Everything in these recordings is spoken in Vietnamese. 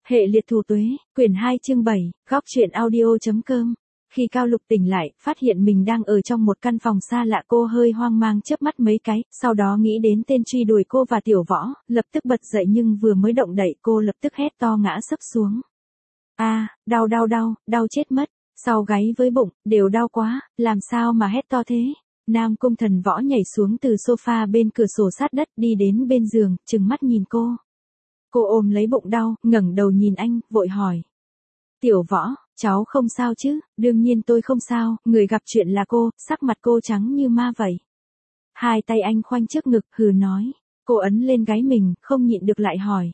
Hệ liệt thù tuế, quyển 2 chương 7, góc truyện audio.com. Khi Cao Lục tỉnh lại, phát hiện mình đang ở trong một căn phòng xa lạ, cô hơi hoang mang chớp mắt mấy cái, sau đó nghĩ đến tên truy đuổi cô và Tiểu Võ, lập tức bật dậy nhưng vừa mới động đậy cô lập tức hét to ngã sấp xuống. Đau, đau chết mất, sau gáy với bụng, đều đau quá, làm sao mà hét to thế. Nam Cung Thần Võ nhảy xuống từ sofa bên cửa sổ sát đất đi đến bên giường, trừng mắt nhìn cô. Cô ôm lấy bụng đau, ngẩng đầu nhìn anh, vội hỏi. Tiểu Võ, cháu không sao chứ? Đương nhiên tôi không sao, người gặp chuyện là cô, sắc mặt cô trắng như ma vậy. Hai tay anh khoanh trước ngực, hừ nói. Cô ấn lên gáy mình, không nhịn được lại hỏi.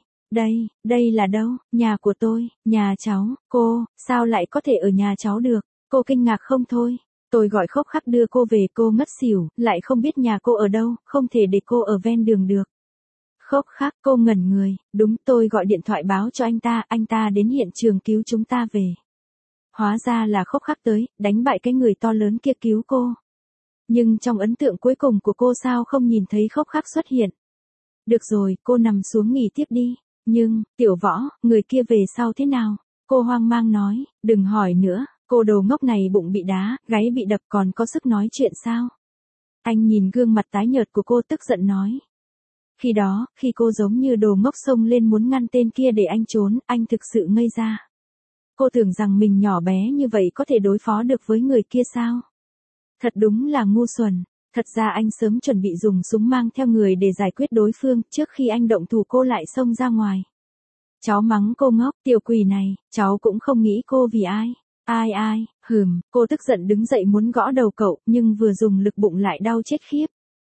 Đây là đâu? Nhà của tôi, nhà cháu, cô, sao lại có thể ở nhà cháu được? Cô kinh ngạc không thôi. Tôi gọi Khốc Khắc đưa cô về, cô ngất xỉu, lại không biết nhà cô ở đâu, không thể để cô ở ven đường được. Khốc Khắc, cô ngẩn người, đúng, tôi gọi điện thoại báo cho anh ta đến hiện trường cứu chúng ta về. Hóa ra là Khốc Khắc tới, đánh bại cái người to lớn kia cứu cô. Nhưng trong ấn tượng cuối cùng của cô sao không nhìn thấy Khốc Khắc xuất hiện. Được rồi, cô nằm xuống nghỉ tiếp đi. Nhưng, Tiểu Võ, người kia về sau thế nào? Cô hoang mang nói, đừng hỏi nữa, cô đồ ngốc này bụng bị đá, gáy bị đập còn có sức nói chuyện sao? Anh nhìn gương mặt tái nhợt của cô tức giận nói. Khi đó, khi cô giống như đồ ngốc xông lên muốn ngăn tên kia để anh trốn, anh thực sự ngây ra. Cô tưởng rằng mình nhỏ bé như vậy có thể đối phó được với người kia sao? Thật đúng là ngu xuẩn. Thật ra anh sớm chuẩn bị dùng súng mang theo người để giải quyết đối phương, trước khi anh động thủ cô lại xông ra ngoài. Cháu mắng cô ngốc, tiểu quỷ này, cháu cũng không nghĩ cô vì ai. Ai, cô tức giận đứng dậy muốn gõ đầu cậu, nhưng vừa dùng lực bụng lại đau chết khiếp.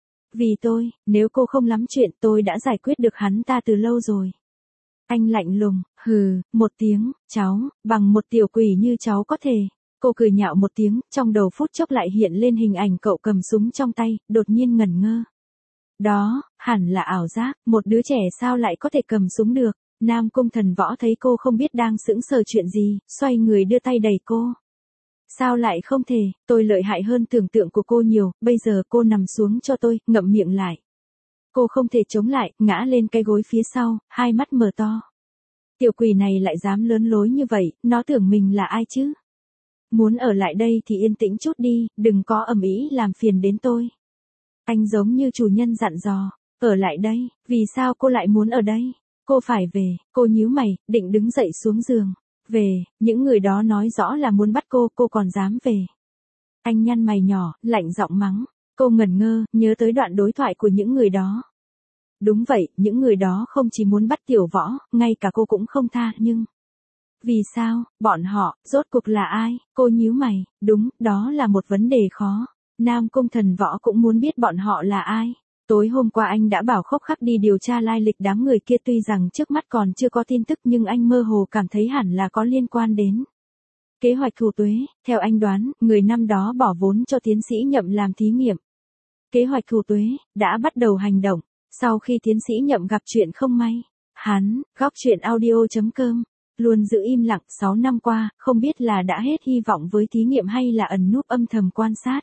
Vì tôi, nếu cô không lắm chuyện tôi đã giải quyết được hắn ta từ lâu rồi. Anh lạnh lùng, một tiếng, cháu, bằng một tiểu quỷ như cháu có thể. Cô cười nhạo một tiếng, trong đầu phút chốc lại hiện lên hình ảnh cậu cầm súng trong tay, đột nhiên ngẩn ngơ. Đó, hẳn là ảo giác, một đứa trẻ sao lại có thể cầm súng được. Nam Cung Thần Võ thấy cô không biết đang sững sờ chuyện gì, xoay người đưa tay đẩy cô. Sao lại không thể, tôi lợi hại hơn tưởng tượng của cô nhiều, bây giờ cô nằm xuống cho tôi, ngậm miệng lại. Cô không thể chống lại, ngã lên cái gối phía sau, hai mắt mở to. Tiểu quỷ này lại dám lớn lối như vậy, nó tưởng mình là ai chứ? Muốn ở lại đây thì yên tĩnh chút đi, đừng có ầm ĩ làm phiền đến tôi. Anh giống như chủ nhân dặn dò, ở lại đây, vì sao cô lại muốn ở đây? Cô phải về, cô nhíu mày, định đứng dậy xuống giường. Về, những người đó nói rõ là muốn bắt cô còn dám về. Anh nhăn mày nhỏ, lạnh giọng mắng. Cô ngẩn ngơ, nhớ tới đoạn đối thoại của những người đó. Đúng vậy, những người đó không chỉ muốn bắt Tiểu Võ, ngay cả cô cũng không tha, nhưng... Vì sao, bọn họ, rốt cuộc là ai? Cô nhíu mày, đúng, đó là một vấn đề khó. Nam Cung Thần Võ cũng muốn biết bọn họ là ai. Tối hôm qua anh đã bảo Khốc Khắc đi điều tra lai lịch đám người kia, tuy rằng trước mắt còn chưa có tin tức nhưng anh mơ hồ cảm thấy hẳn là có liên quan đến kế hoạch thù tuế. Theo anh đoán, người năm đó bỏ vốn cho tiến sĩ Nhậm làm thí nghiệm. Kế hoạch thù tuế đã bắt đầu hành động. Sau khi tiến sĩ Nhậm gặp chuyện không may, hắn, góc truyện audio.com, luôn giữ im lặng 6 năm qua, không biết là đã hết hy vọng với thí nghiệm hay là ẩn núp âm thầm quan sát.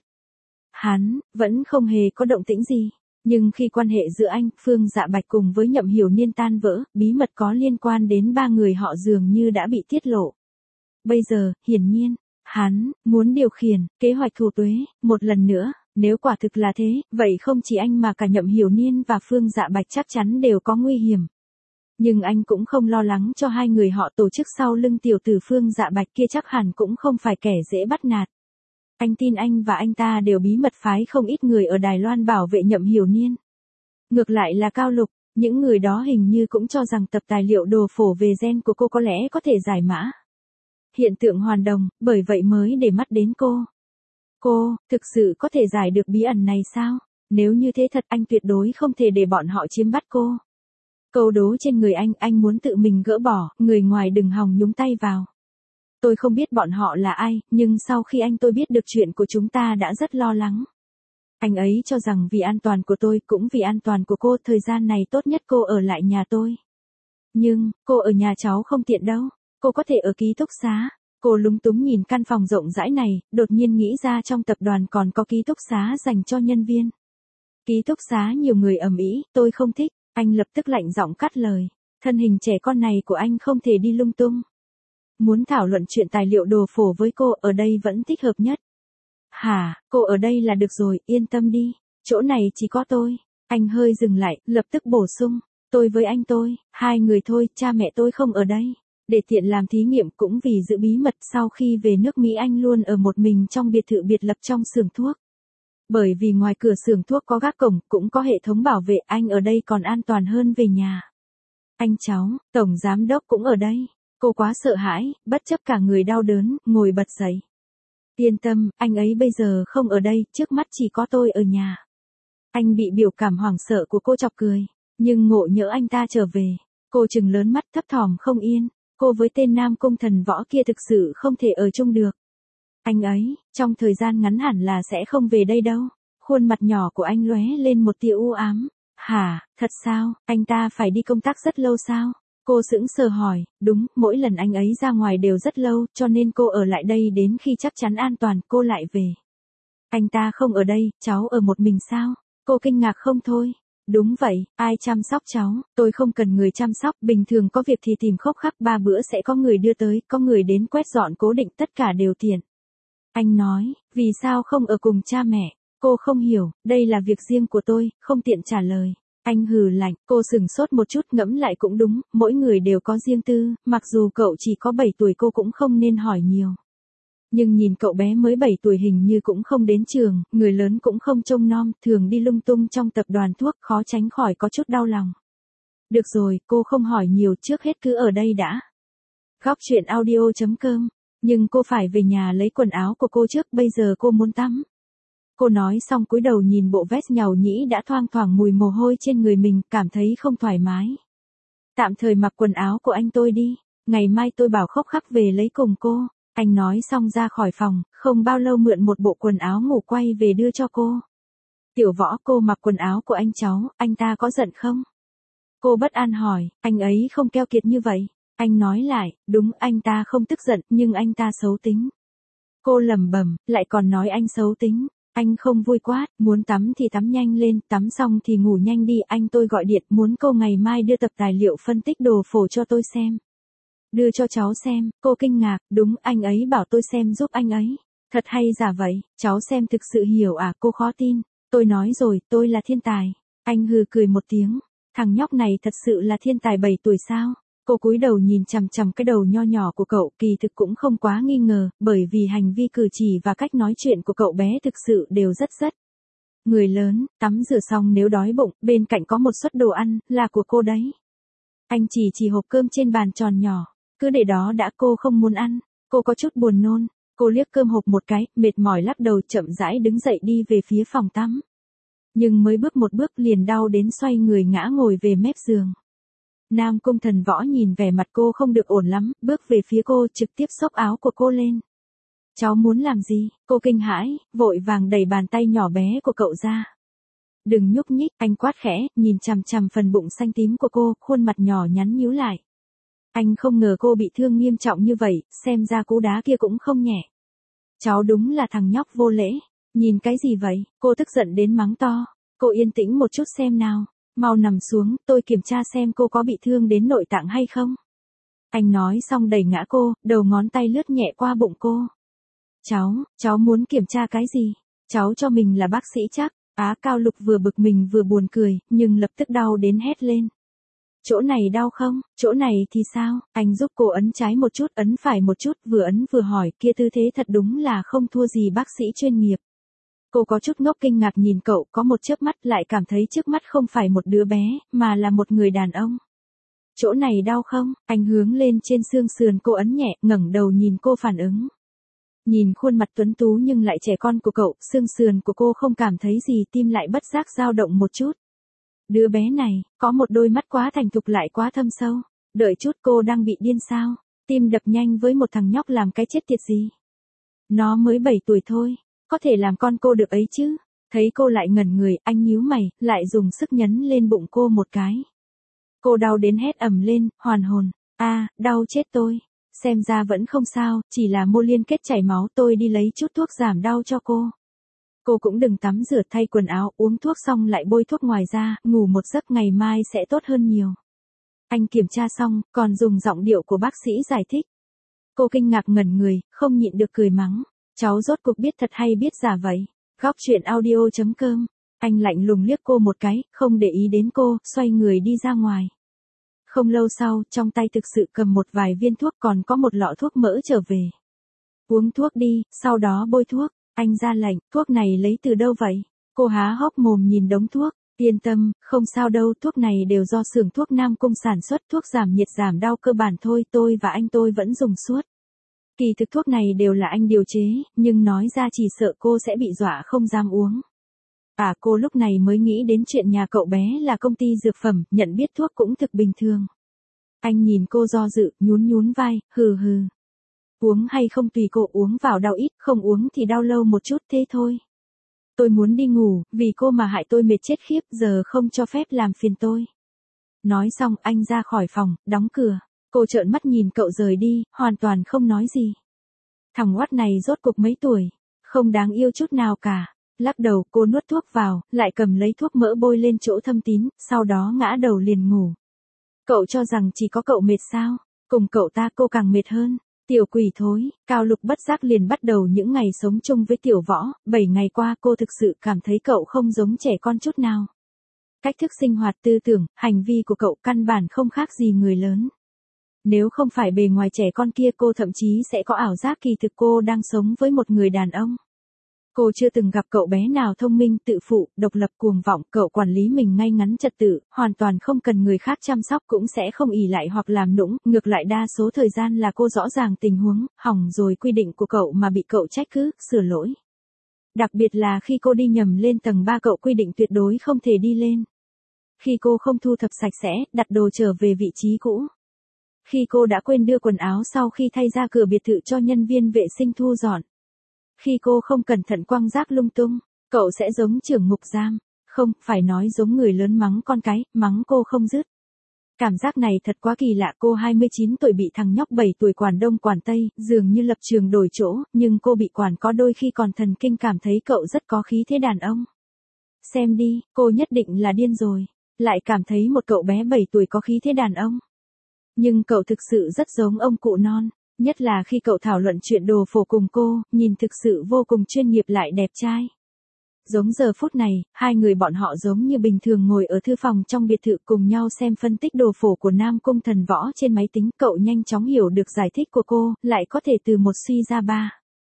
Hắn vẫn không hề có động tĩnh gì. Nhưng khi quan hệ giữa anh, Phương Dạ Bạch cùng với Nhậm Hiểu Niên tan vỡ, bí mật có liên quan đến ba người họ dường như đã bị tiết lộ. Bây giờ, hiển nhiên, hắn muốn điều khiển kế hoạch thù tuế một lần nữa. Nếu quả thực là thế, vậy không chỉ anh mà cả Nhậm Hiểu Niên và Phương Dạ Bạch chắc chắn đều có nguy hiểm. Nhưng anh cũng không lo lắng cho hai người họ, tổ chức sau lưng tiểu tử Phương Dạ Bạch kia chắc hẳn cũng không phải kẻ dễ bắt nạt. Anh tin anh và anh ta đều bí mật phái không ít người ở Đài Loan bảo vệ Nhậm Hiểu Niên. Ngược lại là Cao Lục, những người đó hình như cũng cho rằng tập tài liệu đồ phổ về gen của cô có lẽ có thể giải mã hiện tượng hoàn đồng, bởi vậy mới để mắt đến cô. Cô, thực sự có thể giải được bí ẩn này sao? Nếu như thế thật, anh tuyệt đối không thể để bọn họ chiếm bắt cô. Câu đố trên người anh muốn tự mình gỡ bỏ, người ngoài đừng hòng nhúng tay vào. Tôi không biết bọn họ là ai, nhưng sau khi tôi biết được chuyện của chúng ta đã rất lo lắng. Anh ấy cho rằng vì an toàn của tôi cũng vì an toàn của cô, thời gian này tốt nhất cô ở lại nhà tôi. Nhưng, cô ở nhà cháu không tiện đâu, cô có thể ở ký túc xá. Cô lúng túng nhìn căn phòng rộng rãi này, đột nhiên nghĩ ra trong tập đoàn còn có ký túc xá dành cho nhân viên. Ký túc xá nhiều người ầm ĩ, tôi không thích, anh lập tức lạnh giọng cắt lời. Thân hình trẻ con này của anh không thể đi lung tung. Muốn thảo luận chuyện tài liệu đồ phổ với cô ở đây vẫn thích hợp nhất. Hả, cô ở đây là được rồi, yên tâm đi. Chỗ này chỉ có tôi. Anh hơi dừng lại, lập tức bổ sung. Tôi với anh tôi, hai người thôi, cha mẹ tôi không ở đây. Để tiện làm thí nghiệm cũng vì giữ bí mật, sau khi về nước Mỹ anh luôn ở một mình trong biệt thự biệt lập trong xưởng thuốc. Bởi vì ngoài cửa xưởng thuốc có gác cổng, cũng có hệ thống bảo vệ, anh ở đây còn an toàn hơn về nhà. Anh cháu, tổng giám đốc cũng ở đây. Cô quá sợ hãi, bất chấp cả người đau đớn, ngồi bật dậy. Yên tâm, anh ấy bây giờ không ở đây, trước mắt chỉ có tôi ở nhà. Anh bị biểu cảm hoảng sợ của cô chọc cười, nhưng ngộ nhỡ anh ta trở về. Cô trừng lớn mắt thấp thỏm không yên, cô với tên nam cung thần võ kia thực sự không thể ở chung được. Anh ấy, trong thời gian ngắn hẳn là sẽ không về đây đâu. Khuôn mặt nhỏ của anh lóe lên một tia u ám. Hả, thật sao, anh ta phải đi công tác rất lâu sao? Cô sững sờ hỏi, đúng, mỗi lần anh ấy ra ngoài đều rất lâu, cho nên cô ở lại đây đến khi chắc chắn an toàn, cô lại về. Anh ta không ở đây, cháu ở một mình sao? Cô kinh ngạc không thôi. Đúng vậy, ai chăm sóc cháu, tôi không cần người chăm sóc, bình thường có việc thì tìm khốc khắc 3 bữa sẽ có người đưa tới, có người đến quét dọn cố định, tất cả đều tiện. Anh nói, vì sao không ở cùng cha mẹ? Cô không hiểu, đây là việc riêng của tôi, không tiện trả lời. Anh hừ lạnh, cô sửng sốt một chút, ngẫm lại cũng đúng, mỗi người đều có riêng tư, mặc dù cậu chỉ có 7 tuổi cô cũng không nên hỏi nhiều. Nhưng nhìn cậu bé mới 7 tuổi hình như cũng không đến trường, người lớn cũng không trông nom, thường đi lung tung trong tập đoàn thuốc, khó tránh khỏi có chút đau lòng. Được rồi, cô không hỏi nhiều, trước hết cứ ở đây đã. Góc chuyện audio.com. Nhưng cô phải về nhà lấy quần áo của cô trước, bây giờ cô muốn tắm. Cô nói xong cúi đầu nhìn bộ vest nhàu nhĩ đã thoang thoảng mùi mồ hôi trên người mình, cảm thấy không thoải mái. Tạm thời mặc quần áo của anh tôi đi, ngày mai tôi bảo khốc khắc về lấy cùng cô. Anh nói xong ra khỏi phòng, không bao lâu mượn một bộ quần áo ngủ quay về đưa cho cô. Tiểu Võ, cô mặc quần áo của anh cháu, anh ta có giận không? Cô bất an hỏi, anh ấy không keo kiệt như vậy. Anh nói lại, đúng, anh ta không tức giận, nhưng anh ta xấu tính. Cô lẩm bẩm, lại còn nói anh xấu tính. Anh không vui quát, muốn tắm thì tắm nhanh lên, tắm xong thì ngủ nhanh đi, anh tôi gọi điện, muốn cô ngày mai đưa tập tài liệu phân tích đồ phổ cho tôi xem. Đưa cho cháu xem, cô kinh ngạc, đúng, anh ấy bảo tôi xem giúp anh ấy. Thật hay giả vậy, cháu xem thực sự hiểu à, cô khó tin. Tôi nói rồi, tôi là thiên tài. Anh hừ cười một tiếng, thằng nhóc này thật sự là thiên tài 7 tuổi sao? Cô cúi đầu nhìn chằm chằm cái đầu nho nhỏ của cậu, kỳ thực cũng không quá nghi ngờ, bởi vì hành vi cử chỉ và cách nói chuyện của cậu bé thực sự đều rất. Người lớn, tắm rửa xong nếu đói bụng, bên cạnh có một suất đồ ăn, là của cô đấy. Anh chỉ hộp cơm trên bàn tròn nhỏ, cứ để đó đã, cô không muốn ăn. Cô có chút buồn nôn, cô liếc cơm hộp một cái, mệt mỏi lắc đầu chậm rãi đứng dậy đi về phía phòng tắm. Nhưng mới bước một bước liền đau đến xoay người ngã ngồi về mép giường. Nam cung thần võ nhìn vẻ mặt cô không được ổn lắm, bước về phía cô trực tiếp xốc áo của cô lên. Cháu muốn làm gì? Cô kinh hãi, vội vàng đẩy bàn tay nhỏ bé của cậu ra. Đừng nhúc nhích, anh quát khẽ, nhìn chằm chằm phần bụng xanh tím của cô, khuôn mặt nhỏ nhắn nhíu lại. Anh không ngờ cô bị thương nghiêm trọng như vậy, xem ra cú đá kia cũng không nhẹ. Cháu đúng là thằng nhóc vô lễ, nhìn cái gì vậy? Cô tức giận đến mắng to. Cô yên tĩnh một chút xem nào. Mau nằm xuống, tôi kiểm tra xem cô có bị thương đến nội tạng hay không. Anh nói xong đẩy ngã cô, đầu ngón tay lướt nhẹ qua bụng cô. Cháu muốn kiểm tra cái gì? Cháu cho mình là bác sĩ chắc. Cao Lục vừa bực mình vừa buồn cười, nhưng lập tức đau đến hét lên. Chỗ này đau không? Chỗ này thì sao? Anh giúp cô ấn trái một chút, ấn phải một chút, vừa ấn vừa hỏi, kia tư thế thật đúng là không thua gì bác sĩ chuyên nghiệp. Cô có chút ngốc kinh ngạc nhìn cậu, có một chớp mắt lại cảm thấy trước mắt không phải một đứa bé, mà là một người đàn ông. Chỗ này đau không? Anh hướng lên trên xương sườn cô ấn nhẹ, ngẩng đầu nhìn cô phản ứng. Nhìn khuôn mặt tuấn tú nhưng lại trẻ con của cậu, xương sườn của cô không cảm thấy gì, tim lại bất giác dao động một chút. Đứa bé này, có một đôi mắt quá thành thục lại quá thâm sâu. Đợi chút, cô đang bị điên sao? Tim đập nhanh với một thằng nhóc làm cái chết tiệt gì? Nó mới 7 tuổi thôi, có thể làm con cô được ấy chứ? Thấy cô lại ngẩn người, anh nhíu mày, lại dùng sức nhấn lên bụng cô một cái. Cô đau đến hét ầm lên, hoàn hồn. Đau chết tôi. Xem ra vẫn không sao, chỉ là mô liên kết chảy máu, tôi đi lấy chút thuốc giảm đau cho cô. Cô cũng đừng tắm rửa, thay quần áo, uống thuốc xong lại bôi thuốc ngoài ra, ngủ một giấc ngày mai sẽ tốt hơn nhiều. Anh kiểm tra xong, còn dùng giọng điệu của bác sĩ giải thích. Cô kinh ngạc ngẩn người, không nhịn được cười mắng. Cháu rốt cuộc biết thật hay biết giả vậy? Góc chuyện audio.com. Anh lạnh lùng liếc cô một cái, không để ý đến cô, xoay người đi ra ngoài. Không lâu sau, trong tay thực sự cầm một vài viên thuốc còn có một lọ thuốc mỡ trở về. Uống thuốc đi, sau đó bôi thuốc. Anh ra lệnh, thuốc này lấy từ đâu vậy? Cô há hốc mồm nhìn đống thuốc. Yên tâm, không sao đâu, thuốc này đều do xưởng thuốc Nam Cung sản xuất, thuốc giảm nhiệt giảm đau cơ bản thôi, tôi và anh tôi vẫn dùng suốt. Kỳ thực thuốc này đều là anh điều chế, nhưng nói ra chỉ sợ cô sẽ bị dọa không dám uống. Cô lúc này mới nghĩ đến chuyện nhà cậu bé là công ty dược phẩm, nhận biết thuốc cũng thực bình thường. Anh nhìn cô do dự, nhún vai, hừ. Uống hay không tùy cô, uống vào đau ít, không uống thì đau lâu một chút thế thôi. Tôi muốn đi ngủ, vì cô mà hại tôi mệt chết khiếp, giờ không cho phép làm phiền tôi. Nói xong anh ra khỏi phòng, đóng cửa. Cô trợn mắt nhìn cậu rời đi, hoàn toàn không nói gì. Thằng oát này rốt cuộc mấy tuổi, không đáng yêu chút nào cả. Lắc đầu cô nuốt thuốc vào, lại cầm lấy thuốc mỡ bôi lên chỗ thâm tín, sau đó ngã đầu liền ngủ. Cậu cho rằng chỉ có cậu mệt sao? Cùng cậu ta cô càng mệt hơn. Tiểu quỷ thối, Cao Lục bất giác liền bắt đầu những ngày sống chung với Tiểu Võ, 7 ngày qua cô thực sự cảm thấy cậu không giống trẻ con chút nào. Cách thức sinh hoạt tư tưởng, hành vi của cậu căn bản không khác gì người lớn. Nếu không phải bề ngoài trẻ con kia cô thậm chí sẽ có ảo giác kỳ thực cô đang sống với một người đàn ông. Cô chưa từng gặp cậu bé nào thông minh, tự phụ, độc lập cuồng vọng, cậu quản lý mình ngay ngắn trật tự, hoàn toàn không cần người khác chăm sóc cũng sẽ không ỷ lại hoặc làm nũng, ngược lại đa số thời gian là cô rõ ràng tình huống, hỏng rồi quy định của cậu mà bị cậu trách cứ, sửa lỗi. Đặc biệt là khi cô đi nhầm lên tầng 3 cậu quy định tuyệt đối không thể đi lên. Khi cô không thu thập sạch sẽ, đặt đồ trở về vị trí cũ. Khi cô đã quên đưa quần áo sau khi thay ra cửa biệt thự cho nhân viên vệ sinh thu dọn. Khi cô không cẩn thận quăng rác lung tung, cậu sẽ giống trưởng ngục giam, không, phải nói giống người lớn mắng con cái, mắng cô không dứt. Cảm giác này thật quá kỳ lạ, cô 29 tuổi bị thằng nhóc 7 tuổi quản đông quản tây, dường như lập trường đổi chỗ, nhưng cô bị quản có đôi khi còn thần kinh cảm thấy cậu rất có khí thế đàn ông. Xem đi, cô nhất định là điên rồi, lại cảm thấy một cậu bé 7 tuổi có khí thế đàn ông. Nhưng cậu thực sự rất giống ông cụ non. Nhất là khi cậu thảo luận chuyện đồ phổ cùng cô, nhìn thực sự vô cùng chuyên nghiệp lại đẹp trai. Giống giờ phút này, hai người bọn họ giống như bình thường ngồi ở thư phòng trong biệt thự cùng nhau xem phân tích đồ phổ của Nam Cung Thần Võ trên máy tính. Cậu nhanh chóng hiểu được giải thích của cô, lại có thể từ một suy ra ba.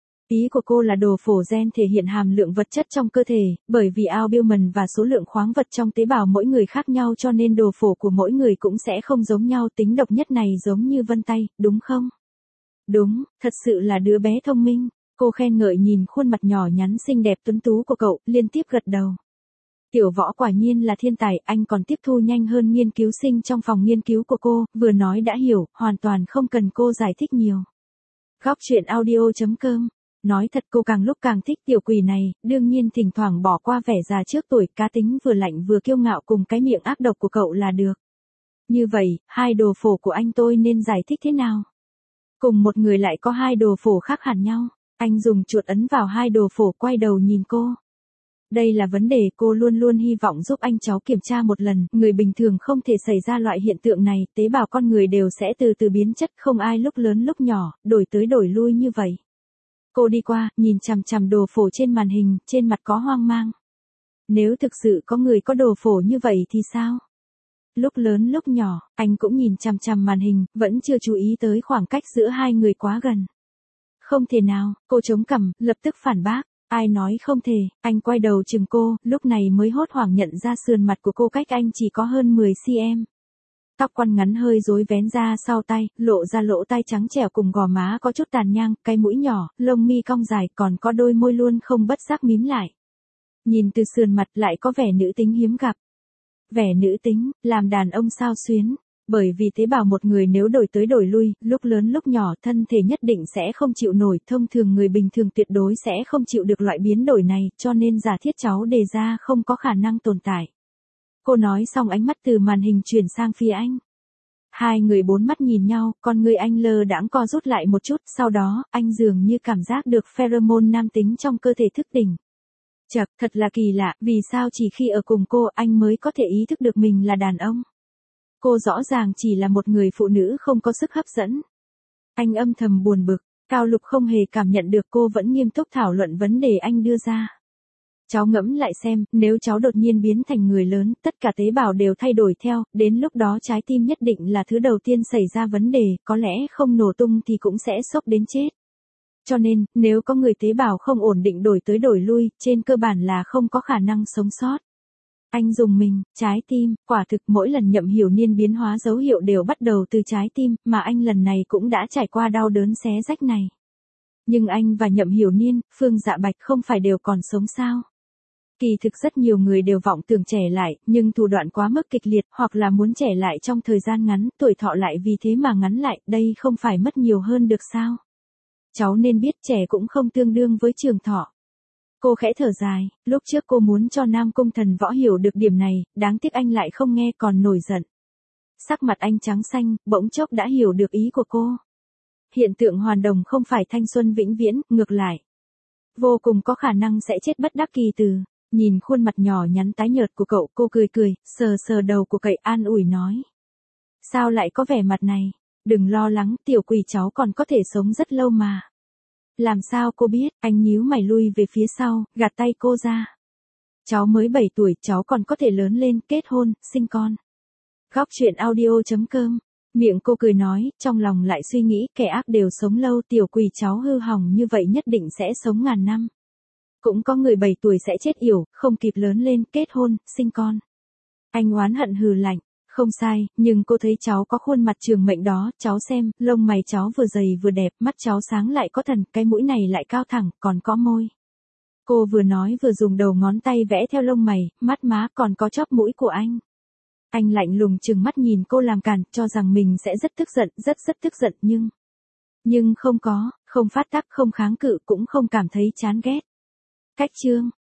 Ý của cô là đồ phổ gen thể hiện hàm lượng vật chất trong cơ thể, bởi vì albumin và số lượng khoáng vật trong tế bào mỗi người khác nhau cho nên đồ phổ của mỗi người cũng sẽ không giống nhau. Tính độc nhất này giống như vân tay, đúng không? Đúng, thật sự là đứa bé thông minh. Cô khen ngợi nhìn khuôn mặt nhỏ nhắn xinh đẹp tuấn tú của cậu, liên tiếp gật đầu. Tiểu Võ quả nhiên là thiên tài, anh còn tiếp thu nhanh hơn nghiên cứu sinh trong phòng nghiên cứu của cô, vừa nói đã hiểu, hoàn toàn không cần cô giải thích nhiều. Góc chuyện audio.com. Nói thật cô càng lúc càng thích tiểu quỷ này, đương nhiên thỉnh thoảng bỏ qua vẻ già trước tuổi, cá tính vừa lạnh vừa kiêu ngạo cùng cái miệng ác độc của cậu là được. Như vậy, hai đồ phổ của anh tôi nên giải thích thế nào? Cùng một người lại có hai đồ phổ khác hẳn nhau. Anh dùng chuột ấn vào hai đồ phổ, quay đầu nhìn cô. Đây là vấn đề cô luôn luôn hy vọng giúp anh cháu kiểm tra một lần. Người bình thường không thể xảy ra loại hiện tượng này. Tế bào con người đều sẽ từ từ biến chất, không ai lúc lớn lúc nhỏ, đổi tới đổi lui như vậy. Cô đi qua, nhìn chằm chằm đồ phổ trên màn hình, trên mặt có hoang mang. Nếu thực sự có người có đồ phổ như vậy thì sao? Lúc lớn lúc nhỏ, anh cũng nhìn chằm chằm màn hình, vẫn chưa chú ý tới khoảng cách giữa hai người quá gần. Không thể nào, cô chống cằm, lập tức phản bác. Ai nói không thể, anh quay đầu chừng cô, lúc này mới hốt hoảng nhận ra sườn mặt của cô cách anh chỉ có hơn 10 cm. Tóc quăn ngắn hơi rối vén ra sau tay, lộ ra lỗ tai trắng trẻo cùng gò má có chút tàn nhang, cái mũi nhỏ, lông mi cong dài, còn có đôi môi luôn không bất giác mím lại. Nhìn từ sườn mặt lại có vẻ nữ tính hiếm gặp. Vẻ nữ tính, làm đàn ông sao xuyến. Bởi vì tế bào một người nếu đổi tới đổi lui, lúc lớn lúc nhỏ, thân thể nhất định sẽ không chịu nổi, thông thường người bình thường tuyệt đối sẽ không chịu được loại biến đổi này, cho nên giả thiết cháu đề ra không có khả năng tồn tại. Cô nói xong ánh mắt từ màn hình chuyển sang phía anh. Hai người bốn mắt nhìn nhau, con người anh lơ đãng co rút lại một chút, sau đó, anh dường như cảm giác được pheromone nam tính trong cơ thể thức tỉnh. Chậc, thật là kỳ lạ, vì sao chỉ khi ở cùng cô anh mới có thể ý thức được mình là đàn ông. Cô rõ ràng chỉ là một người phụ nữ không có sức hấp dẫn. Anh âm thầm buồn bực, Cao Lục không hề cảm nhận được cô vẫn nghiêm túc thảo luận vấn đề anh đưa ra. Cháu ngẫm lại xem, nếu cháu đột nhiên biến thành người lớn, tất cả tế bào đều thay đổi theo, đến lúc đó trái tim nhất định là thứ đầu tiên xảy ra vấn đề, có lẽ không nổ tung thì cũng sẽ sốc đến chết. Cho nên, nếu có người tế bào không ổn định đổi tới đổi lui, trên cơ bản là không có khả năng sống sót. Anh dùng mình, trái tim, quả thực mỗi lần Nhậm Hiểu Niên biến hóa dấu hiệu đều bắt đầu từ trái tim, mà anh lần này cũng đã trải qua đau đớn xé rách này. Nhưng anh và Nhậm Hiểu Niên, Phương Dạ Bạch không phải đều còn sống sao? Kỳ thực rất nhiều người đều vọng tưởng trẻ lại, nhưng thủ đoạn quá mức kịch liệt, hoặc là muốn trẻ lại trong thời gian ngắn, tuổi thọ lại vì thế mà ngắn lại, đây không phải mất nhiều hơn được sao? Cháu nên biết trẻ cũng không tương đương với trường thọ. Cô khẽ thở dài, lúc trước cô muốn cho Nam Cung Thần Võ hiểu được điểm này, đáng tiếc anh lại không nghe còn nổi giận. Sắc mặt anh trắng xanh, bỗng chốc đã hiểu được ý của cô. Hiện tượng hoàn đồng không phải thanh xuân vĩnh viễn, ngược lại. Vô cùng có khả năng sẽ chết bất đắc kỳ từ. Nhìn khuôn mặt nhỏ nhắn tái nhợt của cậu, cô cười cười, sờ sờ đầu của cậu an ủi nói. Sao lại có vẻ mặt này? Đừng lo lắng, tiểu quỷ cháu còn có thể sống rất lâu mà. Làm sao cô biết? Anh nhíu mày lui về phía sau, gạt tay cô ra. Cháu mới 7 tuổi, cháu còn có thể lớn lên, kết hôn, sinh con. Góc truyện audio.com. Miệng cô cười nói, trong lòng lại suy nghĩ, kẻ ác đều sống lâu, tiểu quỷ cháu hư hỏng như vậy nhất định sẽ sống ngàn năm. Cũng có người 7 tuổi sẽ chết yểu, không kịp lớn lên, kết hôn, sinh con. Anh oán hận hừ lạnh. Không sai, nhưng cô thấy cháu có khuôn mặt trường mệnh đó, cháu xem, lông mày cháu vừa dày vừa đẹp, mắt cháu sáng lại có thần, cái mũi này lại cao thẳng, còn có môi. Cô vừa nói vừa dùng đầu ngón tay vẽ theo lông mày, mắt má còn có chóp mũi của anh. Anh lạnh lùng trừng mắt nhìn cô làm cản, cho rằng mình sẽ rất tức giận, rất tức giận nhưng không có, không phát tác, không kháng cự, cũng không cảm thấy chán ghét. Cách chương